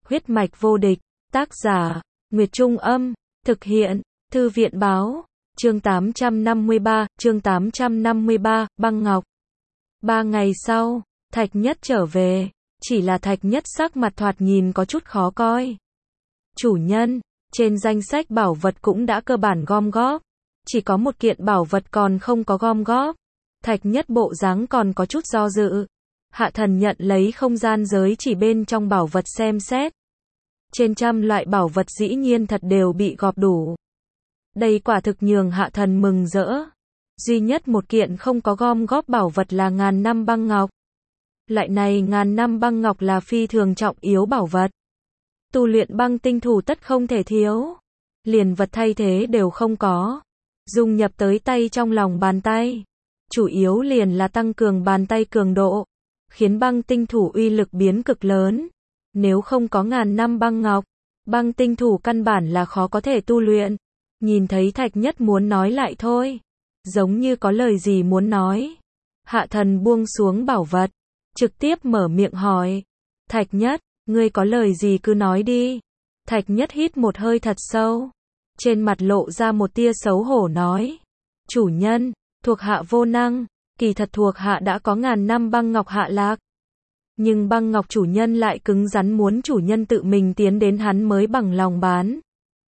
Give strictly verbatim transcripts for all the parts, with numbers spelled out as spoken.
Huyết mạch vô địch, tác giả, Nguyệt Trung Âm, thực hiện, Thư viện Báo, chương tám trăm năm mươi ba, chương tám trăm năm mươi ba, băng ngọc. Ba ngày sau, Thạch Nhất trở về, chỉ là Thạch Nhất sắc mặt thoạt nhìn có chút khó coi. Chủ nhân, trên danh sách bảo vật cũng đã cơ bản gom góp, chỉ có một kiện bảo vật còn không có gom góp. Thạch Nhất bộ dáng còn có chút do dự. Hạ Thần nhận lấy không gian giới chỉ bên trong bảo vật xem xét. Trên trăm loại bảo vật dĩ nhiên thật đều bị gọp đủ. Đây quả thực nhường Hạ Thần mừng rỡ. Duy nhất một kiện không có gom góp bảo vật là ngàn năm băng ngọc. Loại này ngàn năm băng ngọc là phi thường trọng yếu bảo vật. Tu luyện băng tinh thủ tất không thể thiếu. Liền vật thay thế đều không có. Dung nhập tới tay trong lòng bàn tay. Chủ yếu liền là tăng cường bàn tay cường độ. Khiến băng tinh thủ uy lực biến cực lớn. Nếu không có ngàn năm băng ngọc, băng tinh thủ căn bản là khó có thể tu luyện. Nhìn thấy Thạch Nhất muốn nói lại thôi. Giống như có lời gì muốn nói. Hạ Thần buông xuống bảo vật. Trực tiếp mở miệng hỏi. Thạch Nhất, ngươi có lời gì cứ nói đi. Thạch Nhất hít một hơi thật sâu. Trên mặt lộ ra một tia xấu hổ nói. Chủ nhân, thuộc hạ vô năng. Kỳ thật thuộc hạ đã có ngàn năm băng ngọc hạ lạc. Nhưng băng ngọc chủ nhân lại cứng rắn muốn chủ nhân tự mình tiến đến hắn mới bằng lòng bán.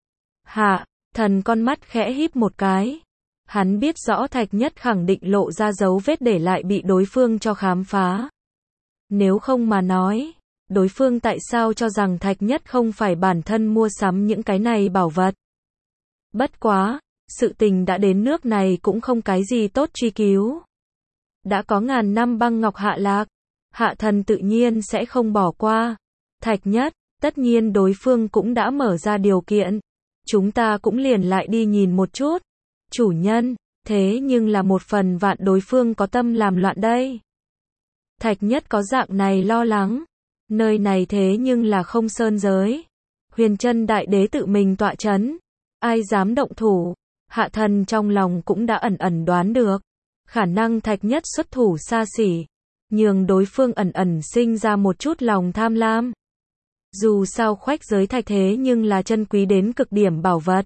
Hạ Thần con mắt khẽ híp một cái. Hắn biết rõ Thạch Nhất khẳng định lộ ra dấu vết để lại bị đối phương cho khám phá. Nếu không mà nói, đối phương tại sao cho rằng Thạch Nhất không phải bản thân mua sắm những cái này bảo vật. Bất quá, sự tình đã đến nước này cũng không cái gì tốt truy cứu. Đã có ngàn năm băng ngọc hạ lạc, Hạ Thần tự nhiên sẽ không bỏ qua. Thạch Nhất, tất nhiên đối phương cũng đã mở ra điều kiện. Chúng ta cũng liền lại đi nhìn một chút. Chủ nhân, thế nhưng là một phần vạn đối phương có tâm làm loạn đây. Thạch Nhất có dạng này lo lắng. Nơi này thế nhưng là không sơn giới. Huyền Chân Đại Đế tự mình tọa chấn. Ai dám động thủ. Hạ Thần trong lòng cũng đã ẩn ẩn đoán được. Khả năng Thạch Nhất xuất thủ xa xỉ. Nhường đối phương ẩn ẩn sinh ra một chút lòng tham lam. Dù sao khoách giới thạch thế nhưng là chân quý đến cực điểm bảo vật.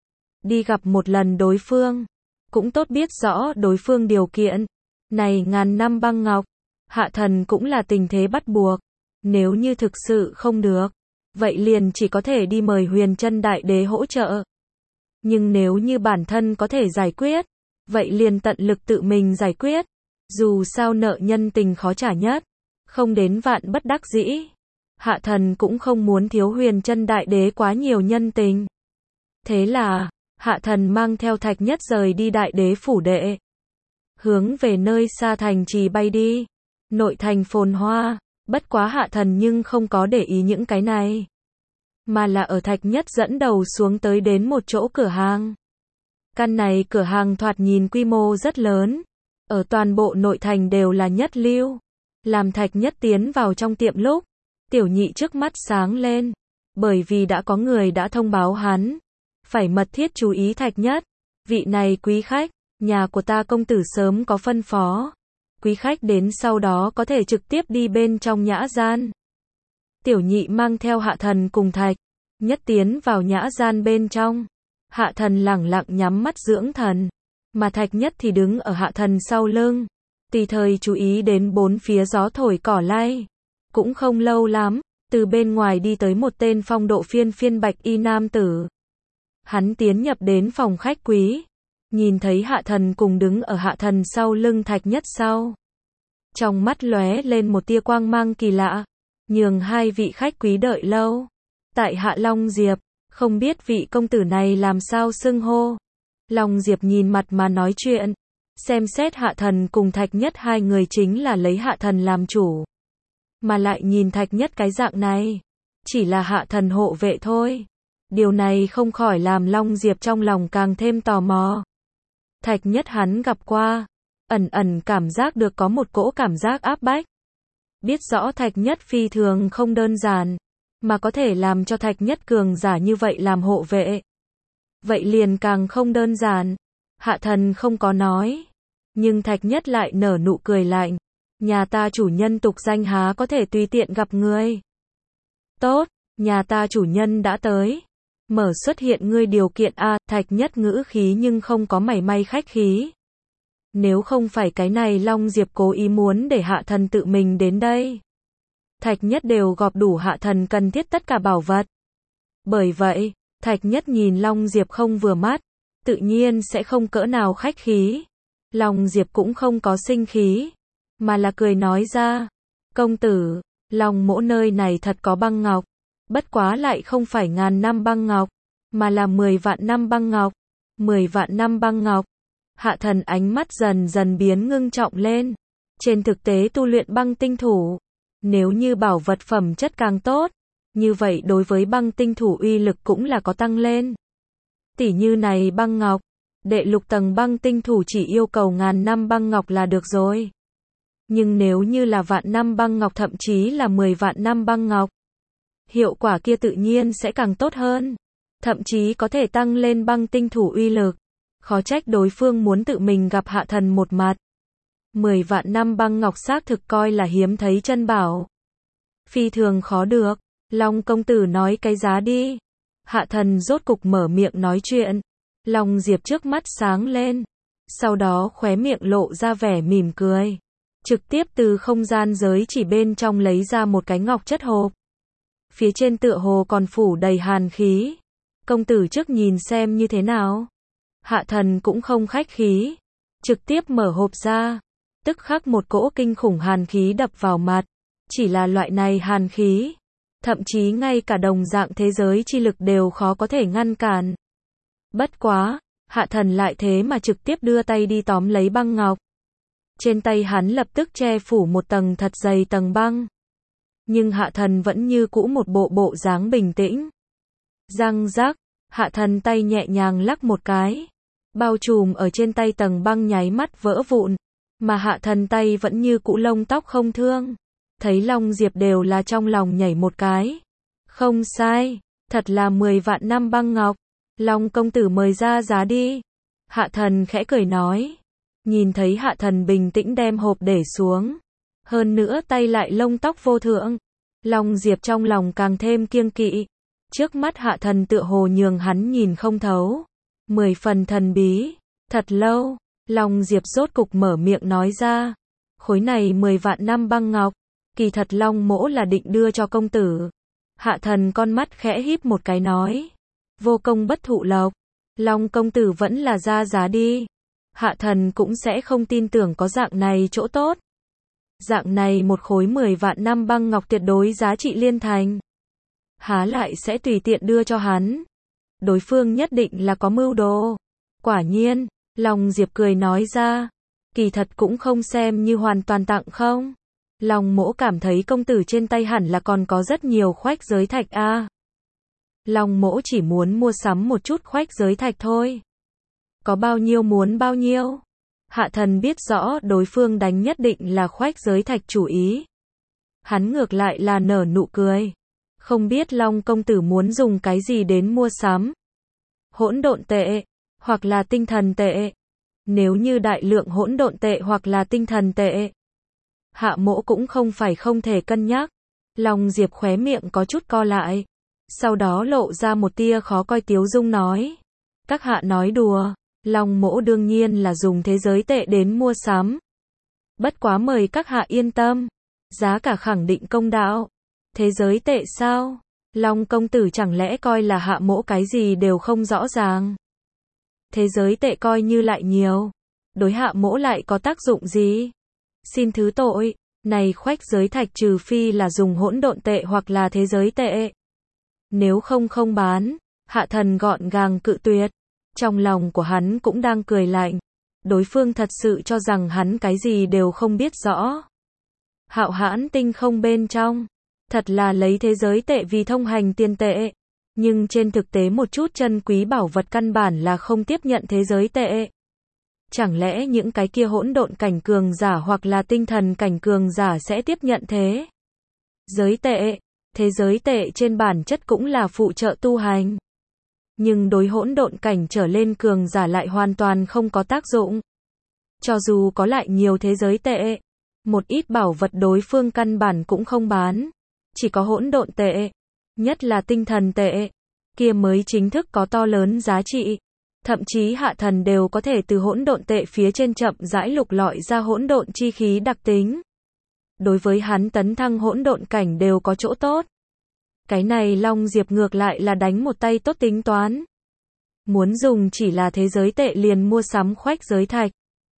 Đi gặp một lần đối phương. Cũng tốt biết rõ đối phương điều kiện. Này ngàn năm băng ngọc. Hạ Thần cũng là tình thế bắt buộc. Nếu như thực sự không được. Vậy liền chỉ có thể đi mời Huyền Chân Đại Đế hỗ trợ. Nhưng nếu như bản thân có thể giải quyết. Vậy liền tận lực tự mình giải quyết. Dù sao nợ nhân tình khó trả nhất. Không đến vạn bất đắc dĩ. Hạ Thần cũng không muốn thiếu Huyền Chân Đại Đế quá nhiều nhân tình. Thế là, Hạ Thần mang theo Thạch Nhất rời đi Đại Đế phủ đệ. Hướng về nơi xa thành trì bay đi. Nội thành phồn hoa, bất quá Hạ Thần nhưng không có để ý những cái này. Mà là ở Thạch Nhất dẫn đầu xuống tới đến một chỗ cửa hàng. Căn này cửa hàng thoạt nhìn quy mô rất lớn. Ở toàn bộ nội thành đều là nhất lưu. Làm Thạch Nhất tiến vào trong tiệm lúc. Tiểu nhị trước mắt sáng lên. Bởi vì đã có người đã thông báo hắn. Phải mật thiết chú ý Thạch Nhất. Vị này quý khách, nhà của ta công tử sớm có phân phó. Quý khách đến sau đó có thể trực tiếp đi bên trong nhã gian. Tiểu nhị mang theo Hạ Thần cùng Thạch Nhất tiến vào nhã gian bên trong. Hạ Thần lẳng lặng nhắm mắt dưỡng thần. Mà Thạch Nhất thì đứng ở Hạ Thần sau lưng. Tùy thời chú ý đến bốn phía gió thổi cỏ lay. Cũng không lâu lắm, từ bên ngoài đi tới một tên phong độ phiên phiên bạch y nam tử. Hắn tiến nhập đến phòng khách quý. Nhìn thấy Hạ Thần cùng đứng ở Hạ Thần sau lưng Thạch Nhất sau. Trong mắt lóe lên một tia quang mang kỳ lạ. Nhường hai vị khách quý đợi lâu. Tại Hạ Long Diệp, không biết vị công tử này làm sao xưng hô. Long Diệp nhìn mặt mà nói chuyện. Xem xét Hạ Thần cùng Thạch Nhất hai người chính là lấy Hạ Thần làm chủ. Mà lại nhìn Thạch Nhất cái dạng này. Chỉ là Hạ Thần hộ vệ thôi. Điều này không khỏi làm Long Diệp trong lòng càng thêm tò mò. Thạch Nhất hắn gặp qua. Ẩn ẩn cảm giác được có một cỗ cảm giác áp bách. Biết rõ Thạch Nhất phi thường không đơn giản. Mà có thể làm cho Thạch Nhất cường giả như vậy làm hộ vệ. Vậy liền càng không đơn giản. Hạ Thần không có nói. Nhưng Thạch Nhất lại nở nụ cười lạnh. Nhà ta chủ nhân tục danh há có thể tùy tiện gặp người. Tốt, Nhà ta chủ nhân đã tới. Mở xuất hiện ngươi điều kiện a, Thạch Nhất ngữ khí nhưng không có mảy may khách khí. Nếu không phải cái này Long Diệp cố ý muốn để Hạ Thần tự mình đến đây. Thạch Nhất đều gọp đủ Hạ Thần cần thiết tất cả bảo vật. Bởi vậy, Thạch Nhất nhìn Long Diệp không vừa mắt, tự nhiên sẽ không cỡ nào khách khí. Long Diệp cũng không có sinh khí, mà là cười nói ra, công tử, Long mỗ nơi này thật có băng ngọc, bất quá lại không phải ngàn năm băng ngọc, mà là mười vạn năm băng ngọc, mười vạn năm băng ngọc. Hạ Thần ánh mắt dần dần biến ngưng trọng lên, trên thực tế tu luyện băng tinh thủ, nếu như bảo vật phẩm chất càng tốt, như vậy đối với băng tinh thủ uy lực cũng là có tăng lên. Tỉ như này băng ngọc, đệ lục tầng băng tinh thủ chỉ yêu cầu ngàn năm băng ngọc là được rồi. Nhưng nếu như là vạn năm băng ngọc thậm chí là mười vạn năm băng ngọc, hiệu quả kia tự nhiên sẽ càng tốt hơn. Thậm chí có thể tăng lên băng tinh thủ uy lực. Khó trách đối phương muốn tự mình gặp Hạ Thần một mặt. Mười vạn năm băng ngọc xác thực coi là hiếm thấy chân bảo. Phi thường khó được. Long công tử nói cái giá đi. Hạ Thần rốt cục mở miệng nói chuyện. Long Diệp trước mắt sáng lên. Sau đó khóe miệng lộ ra vẻ mỉm cười. Trực tiếp từ không gian giới chỉ bên trong lấy ra một cái ngọc chất hộp. Phía trên tựa hồ còn phủ đầy hàn khí. Công tử trước nhìn xem như thế nào. Hạ Thần cũng không khách khí. Trực tiếp mở hộp ra. Tức khắc một cỗ kinh khủng hàn khí đập vào mặt. Chỉ là loại này hàn khí. Thậm chí ngay cả đồng dạng thế giới chi lực đều khó có thể ngăn cản. Bất quá, Hạ Thần lại thế mà trực tiếp đưa tay đi tóm lấy băng ngọc. Trên tay hắn lập tức che phủ một tầng thật dày tầng băng. Nhưng Hạ Thần vẫn như cũ một bộ bộ dáng bình tĩnh. Răng rắc, Hạ Thần tay nhẹ nhàng lắc một cái. Bao trùm ở trên tay tầng băng nháy mắt vỡ vụn. Mà Hạ Thần tay vẫn như cũ lông tóc không thương. Thấy Long Diệp đều là trong lòng nhảy một cái. Không sai, thật là mười vạn năm băng ngọc. Long công tử mời ra giá đi. Hạ Thần khẽ cười nói. Nhìn thấy Hạ Thần bình tĩnh đem hộp để xuống. Hơn nữa tay lại lông tóc vô thượng. Long Diệp trong lòng càng thêm kiêng kỵ. Trước mắt Hạ Thần tựa hồ nhường hắn nhìn không thấu. Mười phần thần bí. Thật lâu, Long Diệp rốt cục mở miệng nói ra. Khối này mười vạn năm băng ngọc. Kỳ thật Long mỗ là định đưa cho công tử. Hạ Thần con mắt khẽ híp một cái nói. Vô công bất thụ lộc. Long công tử vẫn là ra giá đi. Hạ Thần cũng sẽ không tin tưởng có dạng này chỗ tốt. Dạng này một khối mười vạn năm băng ngọc tuyệt đối giá trị liên thành. Há lại sẽ tùy tiện đưa cho hắn. Đối phương nhất định là có mưu đồ. Quả nhiên, Long Diệp cười nói ra. Kỳ thật cũng không xem như hoàn toàn tặng không. Long mỗ cảm thấy công tử trên tay hẳn là còn có rất nhiều khoách giới thạch a. À. Long mỗ chỉ muốn mua sắm một chút khoách giới thạch thôi. Có bao nhiêu muốn bao nhiêu. Hạ Thần biết rõ đối phương đánh nhất định là khoách giới thạch chủ ý. Hắn ngược lại là nở nụ cười. Không biết Long công tử muốn dùng cái gì đến mua sắm. Hỗn độn tệ, hoặc là tinh thần tệ. Nếu như đại lượng hỗn độn tệ hoặc là tinh thần tệ. Hạ mỗ cũng không phải không thể cân nhắc. Long Diệp khóe miệng có chút co lại. Sau đó lộ ra một tia khó coi tiếu dung nói. Các hạ nói đùa. Long mỗ đương nhiên là dùng thế giới tệ đến mua sắm. Bất quá mời các hạ yên tâm. Giá cả khẳng định công đạo. Thế giới tệ sao? Long công tử chẳng lẽ coi là hạ mỗ cái gì đều không rõ ràng. Thế giới tệ coi như lại nhiều. Đối hạ mỗ lại có tác dụng gì? Xin thứ tội, này khoách giới thạch trừ phi là dùng hỗn độn tệ hoặc là thế giới tệ. Nếu không không bán, Hạ Thần gọn gàng cự tuyệt. Trong lòng của hắn cũng đang cười lạnh. Đối phương thật sự cho rằng hắn cái gì đều không biết rõ. Hạo Hãn tinh không bên trong. Thật là lấy thế giới tệ vì thông hành tiền tệ. Nhưng trên thực tế một chút chân quý bảo vật căn bản là không tiếp nhận thế giới tệ. Chẳng lẽ những cái kia hỗn độn cảnh cường giả hoặc là tinh thần cảnh cường giả sẽ tiếp nhận thế? Giới tệ, thế giới tệ trên bản chất cũng là phụ trợ tu hành. Nhưng đối hỗn độn cảnh trở lên cường giả lại hoàn toàn không có tác dụng. Cho dù có lại nhiều thế giới tệ, một ít bảo vật đối phương căn bản cũng không bán. Chỉ có hỗn độn tệ. Nhất là tinh thần tệ, kia mới chính thức có to lớn giá trị. Thậm chí hạ thần đều có thể từ hỗn độn tệ phía trên chậm rãi lục lọi ra hỗn độn chi khí đặc tính. Đối với hắn tấn thăng hỗn độn cảnh đều có chỗ tốt. Cái này Long Diệp ngược lại là đánh một tay tốt tính toán. Muốn dùng chỉ là thế giới tệ liền mua sắm khoách giới thạch.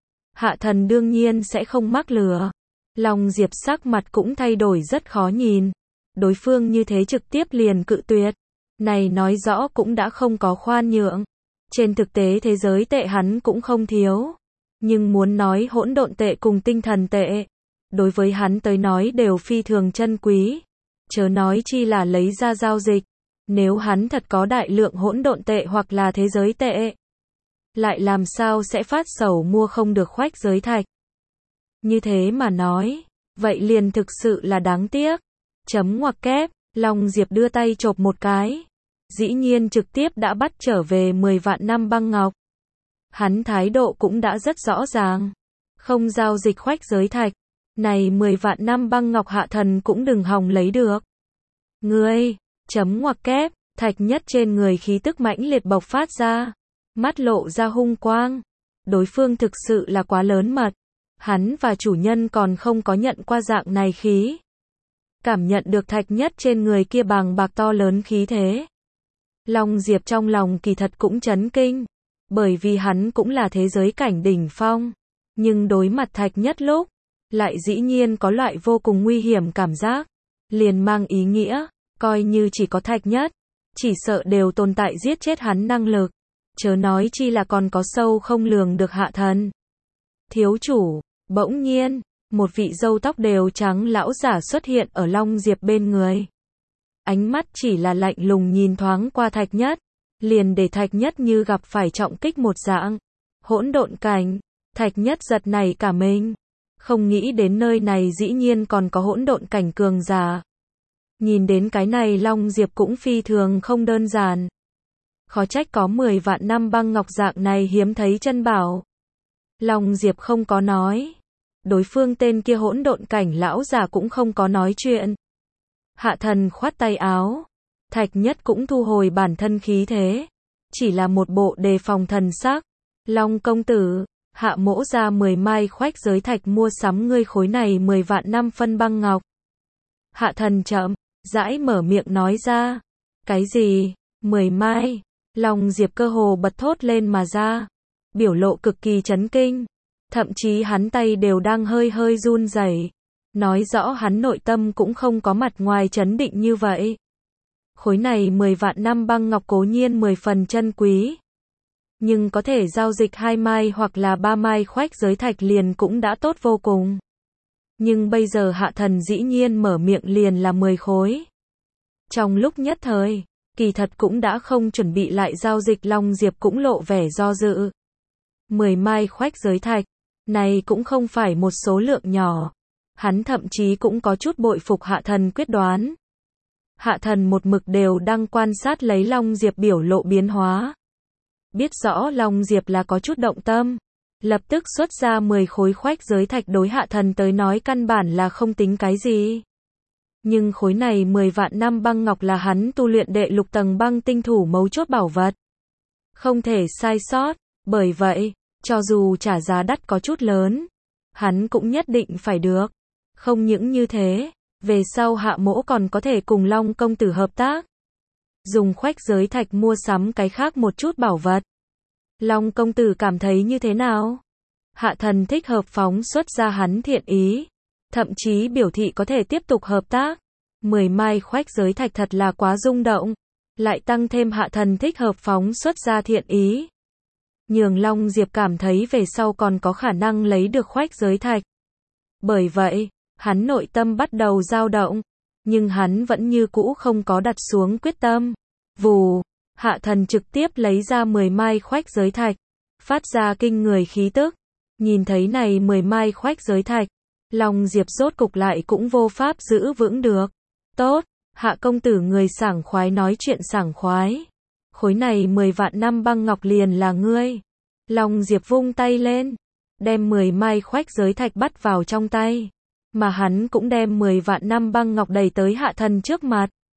Hạ thần đương nhiên sẽ không mắc lừa. Long Diệp sắc mặt cũng thay đổi rất khó nhìn. Đối phương như thế trực tiếp liền cự tuyệt. Này nói rõ cũng đã không có khoan nhượng. Trên thực tế thế giới tệ hắn cũng không thiếu. Nhưng muốn nói hỗn độn tệ cùng tinh thần tệ, đối với hắn tới nói đều phi thường chân quý. Chớ nói chi là lấy ra giao dịch. Nếu hắn thật có đại lượng hỗn độn tệ hoặc là thế giới tệ, lại làm sao sẽ phát sầu mua không được khoách giới thạch. Như thế mà nói, vậy liền thực sự là đáng tiếc. Chấm ngoặc kép, Long Diệp đưa tay chộp một cái. Dĩ nhiên trực tiếp đã bắt trở về mười vạn năm băng ngọc. Hắn thái độ cũng đã rất rõ ràng. Không giao dịch khoách giới thạch. Này mười vạn năm băng ngọc hạ thần cũng đừng hòng lấy được. Ngươi, chấm ngoặc kép, thạch nhất trên người khí tức mãnh liệt bộc phát ra. Mắt lộ ra hung quang. Đối phương thực sự là quá lớn mật. Hắn và chủ nhân còn không có nhận qua dạng này khí. Cảm nhận được thạch nhất trên người kia bàng bạc to lớn khí thế. Long Diệp trong lòng kỳ thật cũng chấn kinh. Bởi vì hắn cũng là thế giới cảnh đỉnh phong. Nhưng đối mặt thạch nhất lúc, lại dĩ nhiên có loại vô cùng nguy hiểm cảm giác. Liền mang ý nghĩa, coi như chỉ có thạch nhất, chỉ sợ đều tồn tại giết chết hắn năng lực. Chớ nói chi là còn có sâu không lường được hạ thần. Thiếu chủ, bỗng nhiên, một vị râu tóc đều trắng lão giả xuất hiện ở Long Diệp bên người. Ánh mắt chỉ là lạnh lùng nhìn thoáng qua thạch nhất, liền để thạch nhất như gặp phải trọng kích một dạng. Hỗn độn cảnh, thạch nhất giật nảy cả mình. Không nghĩ đến nơi này dĩ nhiên còn có hỗn độn cảnh cường giả. Nhìn đến cái này Long Diệp cũng phi thường không đơn giản. Khó trách có mười vạn năm băng ngọc dạng này hiếm thấy chân bảo. Long Diệp không có nói. Đối phương tên kia hỗn độn cảnh lão già cũng không có nói chuyện. Hạ thần khoát tay áo. Thạch nhất cũng thu hồi bản thân khí thế. Chỉ là một bộ đề phòng thần sắc. Long công tử, hạ mỗ ra mười mai khoách giới thạch mua sắm ngươi khối này mười vạn năm phân băng ngọc. Hạ thần chậm, rãi mở miệng nói ra. Cái gì? Mười mai? Long Diệp cơ hồ bật thốt lên mà ra. Biểu lộ cực kỳ chấn kinh. Thậm chí hắn tay đều đang hơi hơi run rẩy. Nói rõ hắn nội tâm cũng không có mặt ngoài chấn định như vậy. Khối này mười vạn năm băng ngọc cố nhiên mười phần chân quý. Nhưng có thể giao dịch hai mai hoặc là ba mai khoách giới thạch liền cũng đã tốt vô cùng. Nhưng bây giờ hạ thần dĩ nhiên mở miệng liền là mười khối. Trong lúc nhất thời, kỳ thật cũng đã không chuẩn bị lại giao dịch Long Diệp cũng lộ vẻ do dự. mười mai khoách giới thạch, này cũng không phải một số lượng nhỏ. Hắn thậm chí cũng có chút bội phục hạ thần quyết đoán. Hạ thần một mực đều đang quan sát lấy Long Diệp biểu lộ biến hóa. Biết rõ Long Diệp là có chút động tâm. Lập tức xuất ra mười khối khoách giới thạch đối hạ thần tới nói căn bản là không tính cái gì. Nhưng khối này mười vạn năm băng ngọc là hắn tu luyện đệ lục tầng băng tinh thủ mấu chốt bảo vật. Không thể sai sót, bởi vậy, cho dù trả giá đắt có chút lớn, hắn cũng nhất định phải được. Không những như thế, về sau hạ mỗ còn có thể cùng Long công tử hợp tác. Dùng khoách giới thạch mua sắm cái khác một chút bảo vật. Long công tử cảm thấy như thế nào? Hạ thần thích hợp phóng xuất ra hắn thiện ý. Thậm chí biểu thị có thể tiếp tục hợp tác. Mười mai khoách giới thạch thật là quá rung động. Lại tăng thêm hạ thần thích hợp phóng xuất ra thiện ý. Nhường Long Diệp cảm thấy về sau còn có khả năng lấy được khoách giới thạch. Bởi vậy, hắn nội tâm bắt đầu dao động. Nhưng hắn vẫn như cũ không có đặt xuống quyết tâm. Vù, hạ thần trực tiếp lấy ra mười mai khoách giới thạch. Phát ra kinh người khí tức. Nhìn thấy này mười mai khoách giới thạch. Long Diệp rốt cục lại cũng vô pháp giữ vững được. Tốt, hạ công tử người sảng khoái nói chuyện sảng khoái. Khối này mười vạn năm băng ngọc liền là ngươi. Long Diệp vung tay lên. Đem mười mai khoách giới thạch bắt vào trong tay. Mà hắn cũng đem mười vạn năm băng ngọc đẩy tới hạ thần trước mặt.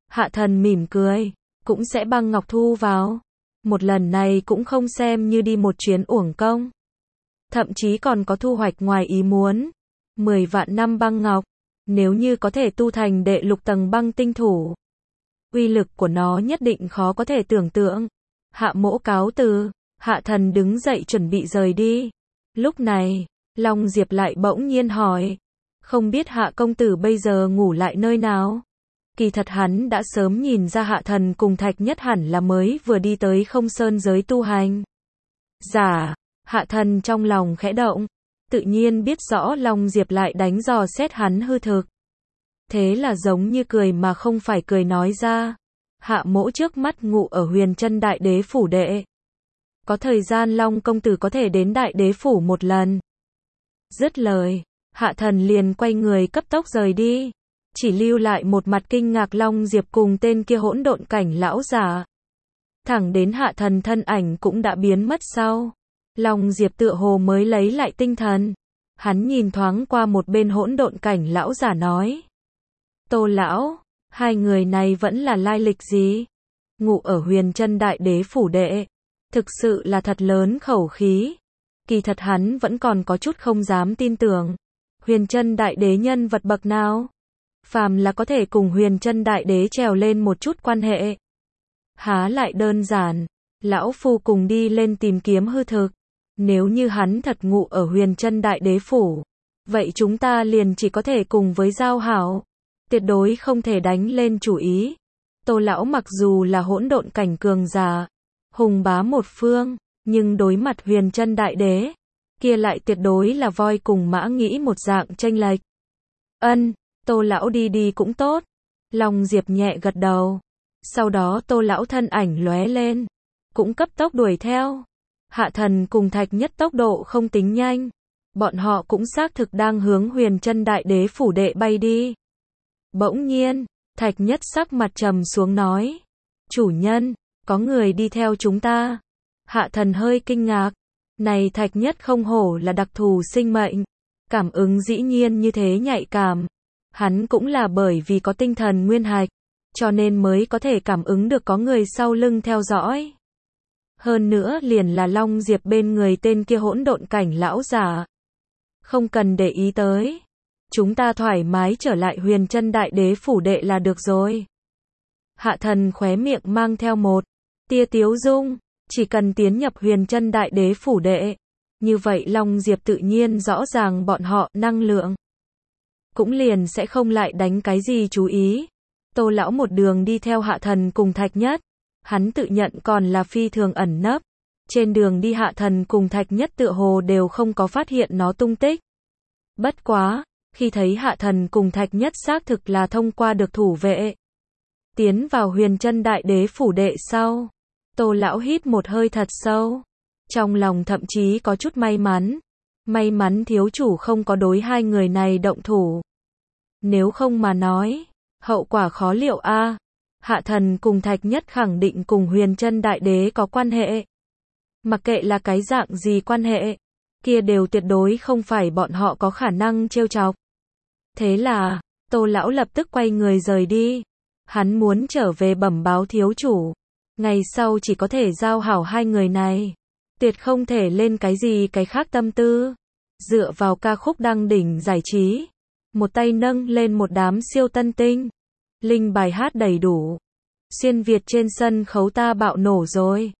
Hạ Thần mỉm cười, cũng sẽ băng ngọc thu vào. Một lần này cũng không xem như đi một chuyến uổng công. Thậm chí còn có thu hoạch ngoài ý muốn. mười vạn năm băng ngọc, nếu như có thể tu thành đệ lục tầng băng tinh thủ, uy lực của nó nhất định khó có thể tưởng tượng. Hạ Mỗ cáo từ, Hạ Thần đứng dậy chuẩn bị rời đi. Lúc này, Long Diệp lại bỗng nhiên hỏi, không biết Hạ công tử bây giờ ngủ lại nơi nào? Kỳ thật hắn đã sớm nhìn ra Hạ Thần cùng Thạch Nhất hẳn là mới vừa đi tới Không Sơn giới tu hành. Giả, Hạ Thần trong lòng khẽ động, tự nhiên biết rõ Long Diệp lại đánh dò xét hắn hư thực. Thế là giống như cười mà không phải cười nói ra, Hạ Mỗ trước mắt ngụ ở Huyền Chân Đại Đế phủ đệ. Có thời gian Long công tử có thể đến Đại Đế phủ một lần. Dứt lời, Hạ Thần liền quay người cấp tốc rời đi, chỉ lưu lại một mặt kinh ngạc Long Diệp cùng tên kia hỗn độn cảnh lão giả. Thẳng đến Hạ Thần thân ảnh cũng đã biến mất sau, Long Diệp tựa hồ mới lấy lại tinh thần. Hắn nhìn thoáng qua một bên hỗn độn cảnh lão giả nói, Tô lão, hai người này vẫn là lai lịch gì? Ngụ ở Huyền Chân Đại Đế phủ đệ, thực sự là thật lớn khẩu khí. Kỳ thật hắn vẫn còn có chút không dám tin tưởng. Huyền Chân Đại Đế nhân vật bậc nào? Phàm là có thể cùng Huyền Chân Đại Đế trèo lên một chút quan hệ. Há lại đơn giản, lão phu cùng đi lên tìm kiếm hư thực. Nếu như hắn thật ngụ ở Huyền Chân Đại Đế phủ, vậy chúng ta liền chỉ có thể cùng với giao hảo, tuyệt đối không thể đánh lên chủ ý. Tô lão mặc dù là hỗn độn cảnh cường giả, hùng bá một phương, nhưng đối mặt Huyền Chân Đại Đế, kia lại tuyệt đối là voi cùng mã nghĩ một dạng chênh lệch. Ân, Tô lão đi đi cũng tốt. Long Diệp nhẹ gật đầu. Sau đó Tô lão thân ảnh lóe lên, cũng cấp tốc đuổi theo. Hạ Thần cùng Thạch Nhất tốc độ không tính nhanh, bọn họ cũng xác thực đang hướng Huyền Chân Đại Đế phủ đệ bay đi. Bỗng nhiên, Thạch Nhất sắc mặt trầm xuống nói, chủ nhân, có người đi theo chúng ta. Hạ Thần hơi kinh ngạc, này Thạch Nhất không hổ là đặc thù sinh mệnh, cảm ứng dĩ nhiên như thế nhạy cảm. Hắn cũng là bởi vì có tinh thần nguyên hạch, cho nên mới có thể cảm ứng được có người sau lưng theo dõi. Hơn nữa liền là Long Diệp bên người tên kia hỗn độn cảnh lão giả. Không cần để ý tới, chúng ta thoải mái trở lại Huyền Chân Đại Đế phủ đệ là được rồi. Hạ Thần khóe miệng mang theo một tia tiếu dung, chỉ cần tiến nhập Huyền Chân Đại Đế phủ đệ, như vậy Long Diệp tự nhiên rõ ràng bọn họ năng lượng, cũng liền sẽ không lại đánh cái gì chú ý. Tô lão một đường đi theo Hạ Thần cùng Thạch Nhất, hắn tự nhận còn là phi thường ẩn nấp. Trên đường đi Hạ Thần cùng Thạch Nhất tựa hồ đều không có phát hiện nó tung tích. Bất quá, khi thấy Hạ Thần cùng Thạch Nhất xác thực là thông qua được thủ vệ, tiến vào Huyền Chân Đại Đế phủ đệ sau, Tô lão hít một hơi thật sâu, trong lòng thậm chí có chút may mắn. May mắn thiếu chủ không có đối hai người này động thủ. Nếu không mà nói, hậu quả khó liệu a. Hạ Thần cùng Thạch Nhất khẳng định cùng Huyền Chân Đại Đế có quan hệ. Mặc kệ là cái dạng gì quan hệ, kia đều tuyệt đối không phải bọn họ có khả năng trêu chọc. Thế là, Tô lão lập tức quay người rời đi. Hắn muốn trở về bẩm báo thiếu chủ, ngày sau chỉ có thể giao hảo hai người này, tuyệt không thể lên cái gì cái khác tâm tư. Dựa vào ca khúc đăng đỉnh giải trí, một tay nâng lên một đám siêu tân tinh, linh bài hát đầy đủ, xuyên Việt trên sân khấu ta bạo nổ rồi.